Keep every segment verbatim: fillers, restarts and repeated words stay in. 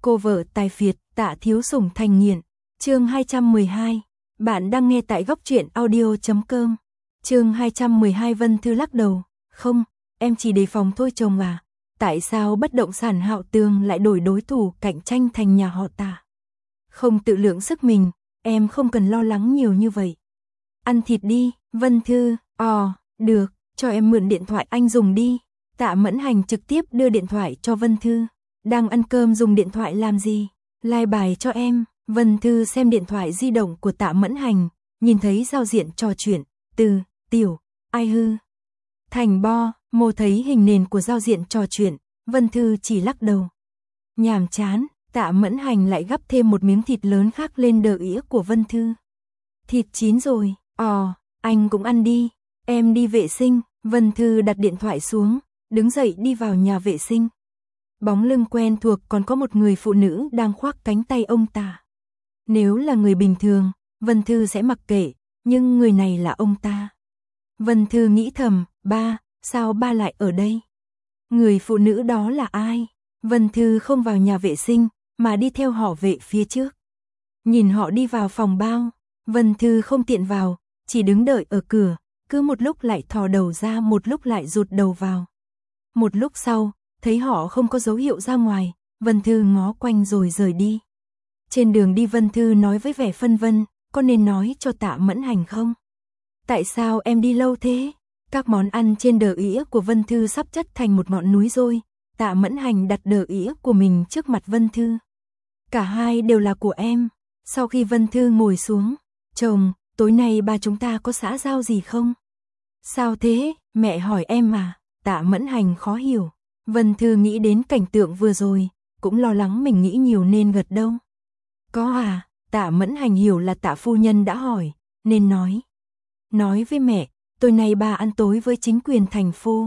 Cô vợ tài phiệt, Tạ Thiếu Sủng thành nghiện. Chương hai trăm mười hai. Bạn đang nghe tại góc truyện audio chấm com. Chương hai trăm mười hai. Vân Thư lắc đầu, "Không, em chỉ đề phòng thôi chồng à. Tại sao bất động sản Hạo Tường lại đổi đối thủ cạnh tranh thành nhà họ Tạ? Không tự lượng sức mình, em không cần lo lắng nhiều như vậy. Ăn thịt đi." Vân Thư, "Ồ, được, cho em mượn điện thoại anh dùng đi." Tạ Mẫn Hành trực tiếp đưa điện thoại cho Vân Thư. "Đang ăn cơm dùng điện thoại làm gì? Like bài cho em." Vân Thư xem điện thoại di động của Tạ Mẫn Hành, nhìn thấy giao diện trò chuyện, từ, tiểu, ai hư, thành bo, mô thấy hình nền của giao diện trò chuyện, Vân Thư chỉ lắc đầu. Nhàm chán, Tạ Mẫn Hành lại gắp thêm một miếng thịt lớn khác lên đờ ĩa của Vân Thư. "Thịt chín rồi, ồ, anh cũng ăn đi, em đi vệ sinh." Vân Thư đặt điện thoại xuống, đứng dậy đi vào nhà vệ sinh. Bóng lưng quen thuộc còn có một người phụ nữ đang khoác cánh tay ông ta. Nếu là người bình thường, Vân Thư sẽ mặc kệ, nhưng người này là ông ta. Vân Thư nghĩ thầm, ba, sao ba lại ở đây? Người phụ nữ đó là ai? Vân Thư không vào nhà vệ sinh, mà đi theo họ vệ phía trước. Nhìn họ đi vào phòng bao, Vân Thư không tiện vào, chỉ đứng đợi ở cửa, cứ một lúc lại thò đầu ra một lúc lại rụt đầu vào. Một lúc sau, thấy họ không có dấu hiệu ra ngoài, Vân Thư ngó quanh rồi rời đi. Trên đường đi Vân Thư nói với vẻ phân vân, có nên nói cho Tạ Mẫn Hành không? Tại sao em đi lâu thế? Các món ăn trên đờ ĩa của Vân Thư sắp chất thành một ngọn núi rồi. Tạ Mẫn Hành đặt đờ ĩa của mình trước mặt Vân Thư. Cả hai đều là của em. Sau khi Vân Thư ngồi xuống, chồng, tối nay ba chúng ta có xã giao gì không? Sao thế, mẹ hỏi em mà. Tạ Mẫn Hành khó hiểu. Vân Thư nghĩ đến cảnh tượng vừa rồi, cũng lo lắng mình nghĩ nhiều nên gật đầu. Có à, Tạ Mẫn Hành hiểu là Tạ phu nhân đã hỏi, nên nói. Nói với mẹ, tối nay ba ăn tối với chính quyền thành phố.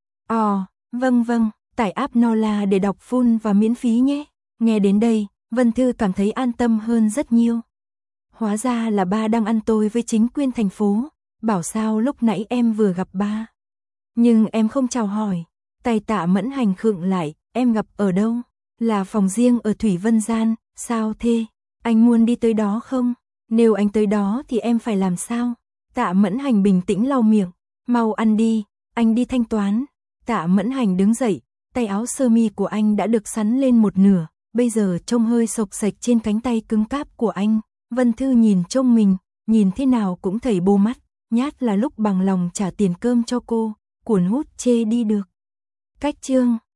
Ồ, vâng vâng, tải app Nola để đọc full và miễn phí nhé. Nghe đến đây, Vân Thư cảm thấy an tâm hơn rất nhiều. Hóa ra là ba đang ăn tối với chính quyền thành phố, bảo sao lúc nãy em vừa gặp ba. Nhưng em không chào hỏi. Tay Tạ Mẫn Hành khựng lại, em gặp ở đâu? Là phòng riêng ở Thủy Vân Gian, sao thế? Anh muốn đi tới đó không? Nếu anh tới đó thì em phải làm sao? Tạ Mẫn Hành bình tĩnh lau miệng, mau ăn đi, anh đi thanh toán. Tạ Mẫn Hành đứng dậy, tay áo sơ mi của anh đã được sắn lên một nửa, bây giờ trông hơi xộc xệch trên cánh tay cứng cáp của anh. Vân Thư nhìn trông mình, nhìn thế nào cũng thấy bô mắt, nhát là lúc bằng lòng trả tiền cơm cho cô, cuốn hút chê đi được. Cách chương